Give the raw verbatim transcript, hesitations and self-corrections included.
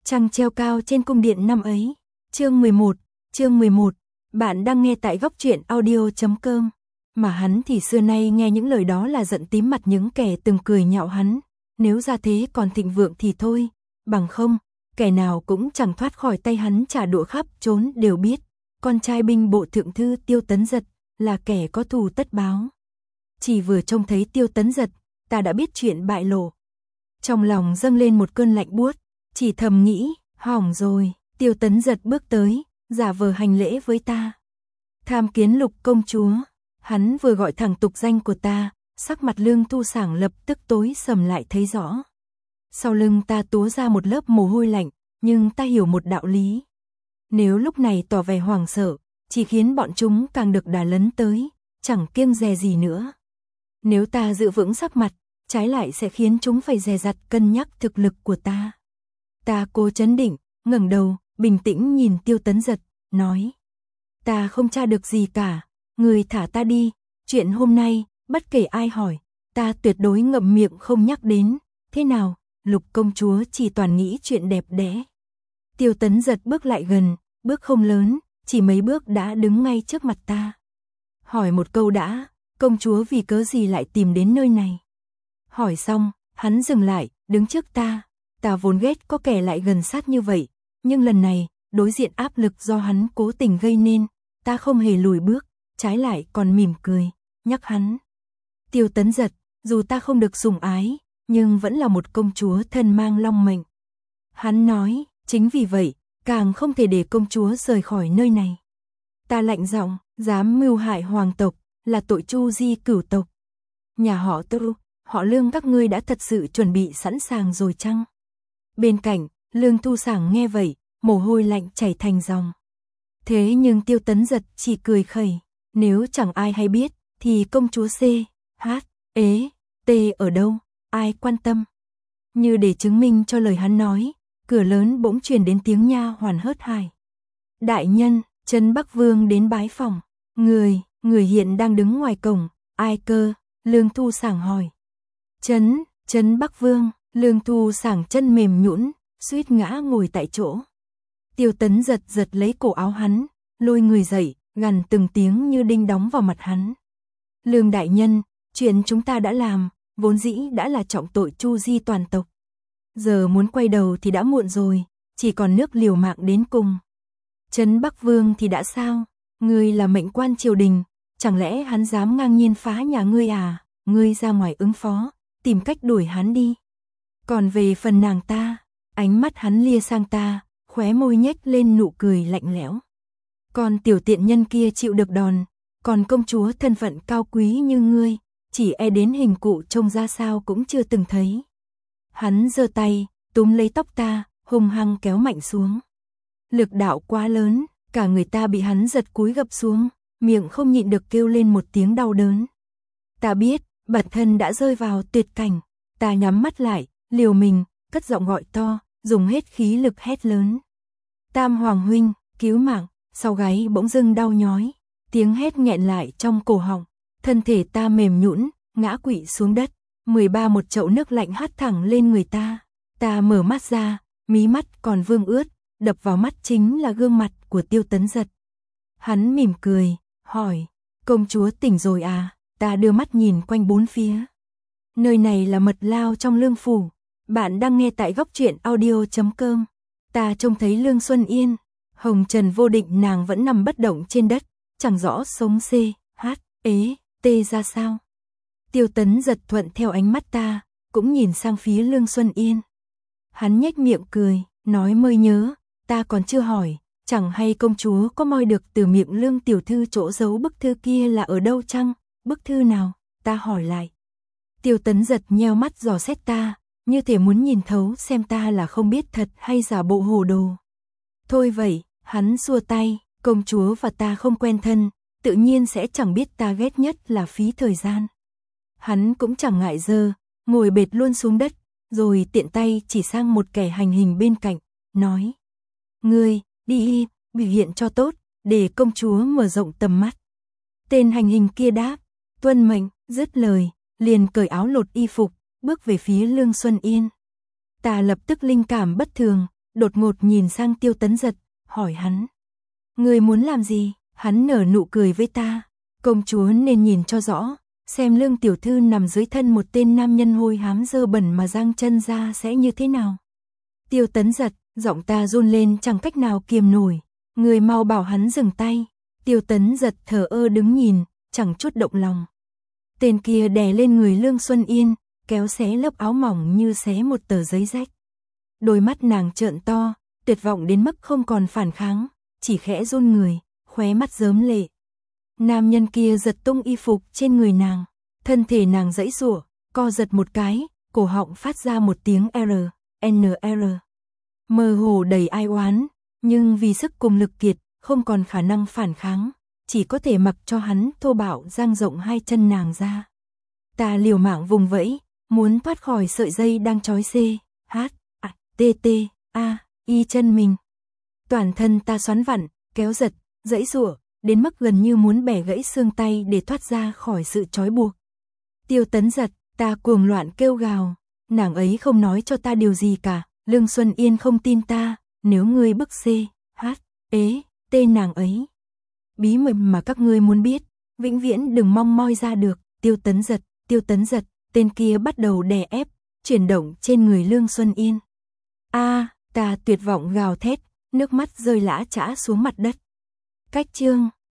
Trăng treo cao trên cung điện năm ấy. Chương mười một, chương mười một. Bạn đang nghe tại góc truyện audio chấm com. Mà hắn thì xưa nay nghe những lời đó là giận tím mặt những kẻ từng cười nhạo hắn. Nếu ra thế còn thịnh vượng thì thôi, bằng không, kẻ nào cũng chẳng thoát khỏi tay hắn trả đũa khắp trốn đều biết. Con trai binh bộ thượng thư Tiêu Tấn Giật là kẻ có thù tất báo. Chỉ vừa trông thấy Tiêu Tấn Giật, ta đã biết chuyện bại lộ. Trong lòng dâng lên một cơn lạnh buốt, chỉ thầm nghĩ, hỏng rồi. Tiêu Tấn Giật bước tới, giả vờ hành lễ với ta. Tham kiến Lục công chúa. Hắn vừa gọi thẳng tục danh của ta, sắc mặt Lương Thu Sảng lập tức tối sầm lại thấy rõ. Sau lưng ta túa ra một lớp mồ hôi lạnh, nhưng ta hiểu một đạo lý. Nếu lúc này tỏ vẻ hoảng sợ, chỉ khiến bọn chúng càng được đà lấn tới, chẳng kiêng dè gì nữa. Nếu ta giữ vững sắc mặt, trái lại sẽ khiến chúng phải dè dặt cân nhắc thực lực của ta. Ta cố trấn định, ngẩng đầu, bình tĩnh nhìn Tiêu Tấn Giật, nói. Ta không tra được gì cả, người thả ta đi, chuyện hôm nay, bất kể ai hỏi, ta tuyệt đối ngậm miệng không nhắc đến, thế nào, Lục công chúa chỉ toàn nghĩ chuyện đẹp đẽ. Tiêu Tấn Giật bước lại gần, bước không lớn, chỉ mấy bước đã đứng ngay trước mặt ta. Hỏi một câu đã, công chúa vì cớ gì lại tìm đến nơi này? Hỏi xong, hắn dừng lại, đứng trước ta. Ta vốn ghét có kẻ lại gần sát như vậy, nhưng lần này, đối diện áp lực do hắn cố tình gây nên, ta không hề lùi bước, trái lại còn mỉm cười, nhắc hắn. Tiêu Tấn Giật, dù ta không được sủng ái, nhưng vẫn là một công chúa thân mang long mệnh. Hắn nói, chính vì vậy, càng không thể để công chúa rời khỏi nơi này. Ta lạnh giọng, dám mưu hại hoàng tộc, là tội tru di cửu tộc. Nhà họ Tư, họ Lương các ngươi đã thật sự chuẩn bị sẵn sàng rồi chăng? Bên cạnh, Lương Thu Sảng nghe vậy, mồ hôi lạnh chảy thành dòng. Thế nhưng Tiêu Tấn Giật chỉ cười khẩy, nếu chẳng ai hay biết, thì công chúa C, H, ế, T ở đâu, ai quan tâm? Như để chứng minh cho lời hắn nói, cửa lớn bỗng truyền đến tiếng nha hoàn hớt hải. Đại nhân, Trấn Bắc Vương đến bái phòng. Người, người hiện đang đứng ngoài cổng, ai cơ? Lương Thu Sảng hỏi. Trấn, Trấn Bắc Vương. Lương Thu Sảng chân mềm nhũn, suýt ngã ngồi tại chỗ. Tiêu Tấn Giật giật lấy cổ áo hắn, lôi người dậy, gằn từng tiếng như đinh đóng vào mặt hắn. Lương đại nhân, chuyện chúng ta đã làm, vốn dĩ đã là trọng tội tru di toàn tộc. Giờ muốn quay đầu thì đã muộn rồi, chỉ còn nước liều mạng đến cùng. Trấn Bắc Vương thì đã sao? Ngươi là mệnh quan triều đình, chẳng lẽ hắn dám ngang nhiên phá nhà ngươi à? Ngươi ra ngoài ứng phó, tìm cách đuổi hắn đi. Còn về phần nàng ta, ánh mắt hắn lia sang ta, khóe môi nhếch lên nụ cười lạnh lẽo. Còn tiểu tiện nhân kia chịu được đòn, còn công chúa thân phận cao quý như ngươi, chỉ e đến hình cụ trông ra sao cũng chưa từng thấy. Hắn giơ tay, túm lấy tóc ta, hung hăng kéo mạnh xuống. Lực đạo quá lớn, cả người ta bị hắn giật cúi gập xuống, miệng không nhịn được kêu lên một tiếng đau đớn. Ta biết, bản thân đã rơi vào tuyệt cảnh, ta nhắm mắt lại, liều mình, cất giọng gọi to, dùng hết khí lực hét lớn. Tam Hoàng huynh, cứu mạng, sau gáy bỗng dưng đau nhói, tiếng hét nghẹn lại trong cổ họng, thân thể ta mềm nhũn, ngã quỵ xuống đất, mười ba một chậu nước lạnh hắt thẳng lên người ta. Ta mở mắt ra, mí mắt còn vương ướt, đập vào mắt chính là gương mặt của Tiêu Tấn Giật. Hắn mỉm cười, hỏi, công chúa tỉnh rồi à? Ta đưa mắt nhìn quanh bốn phía. Nơi này là mật lao trong Lương phủ. Bạn đang nghe tại góc truyện audio chấm com. Ta trông thấy Lương Xuân Yên, hồng trần vô định nàng vẫn nằm bất động trên đất, chẳng rõ sống C, H, ế, T ra sao. Tiêu Tấn Giật thuận theo ánh mắt ta, cũng nhìn sang phía Lương Xuân Yên. Hắn nhếch miệng cười, nói mới nhớ, ta còn chưa hỏi, chẳng hay công chúa có moi được từ miệng Lương tiểu thư chỗ giấu bức thư kia là ở đâu chăng? Bức thư nào? Ta hỏi lại. Tiêu Tấn Giật nheo mắt dò xét ta, như thể muốn nhìn thấu xem ta là không biết thật hay giả bộ hồ đồ. Thôi vậy, hắn xua tay, công chúa và ta không quen thân, tự nhiên sẽ chẳng biết ta ghét nhất là phí thời gian. Hắn cũng chẳng ngại dơ, ngồi bệt luôn xuống đất, rồi tiện tay chỉ sang một kẻ hành hình bên cạnh, nói. Ngươi, đi, biểu hiện cho tốt, để công chúa mở rộng tầm mắt. Tên hành hình kia đáp, tuân mệnh, dứt lời, liền cởi áo lột y phục, bước về phía Lương Xuân Yên. Ta lập tức linh cảm bất thường, đột ngột nhìn sang Tiêu Tấn Giật, hỏi hắn. Người muốn làm gì? Hắn nở nụ cười với ta. Công chúa nên nhìn cho rõ, xem Lương tiểu thư nằm dưới thân một tên nam nhân hôi hám dơ bẩn mà giang chân ra sẽ như thế nào. Tiêu Tấn Giật, giọng ta run lên chẳng cách nào kiềm nổi. Người mau bảo hắn dừng tay. Tiêu Tấn Giật thờ ơ đứng nhìn, chẳng chút động lòng. Tên kia đè lên người Lương Xuân Yên, kéo xé lớp áo mỏng như xé một tờ giấy rách. Đôi mắt nàng trợn to, tuyệt vọng đến mức không còn phản kháng, chỉ khẽ run người, khóe mắt rớm lệ. Nam nhân kia giật tung y phục trên người nàng, thân thể nàng giãy giụa, co giật một cái, cổ họng phát ra một tiếng R, N R. Mơ hồ đầy ai oán, nhưng vì sức cùng lực kiệt, không còn khả năng phản kháng, chỉ có thể mặc cho hắn thô bạo dang rộng hai chân nàng ra. Ta liều mạng vùng vẫy, muốn thoát khỏi sợi dây đang trói C, H, A, T, T, A, Y chân mình. Toàn thân ta xoắn vặn, kéo giật, giãy giụa, đến mức gần như muốn bẻ gãy xương tay để thoát ra khỏi sự trói buộc. Tiêu Tấn Giật, ta cuồng loạn kêu gào, nàng ấy không nói cho ta điều gì cả, Lương Xuân Yên không tin ta, nếu ngươi bức C, H, ế, tên nàng ấy. Bí mật mà các ngươi muốn biết, vĩnh viễn đừng mong moi ra được. Tiêu Tấn Giật, Tiêu Tấn Giật, tên kia bắt đầu đè ép, chuyển động trên người Lương Xuân Yên. A, ta tuyệt vọng gào thét, nước mắt rơi lã chã xuống mặt đất. Cách chương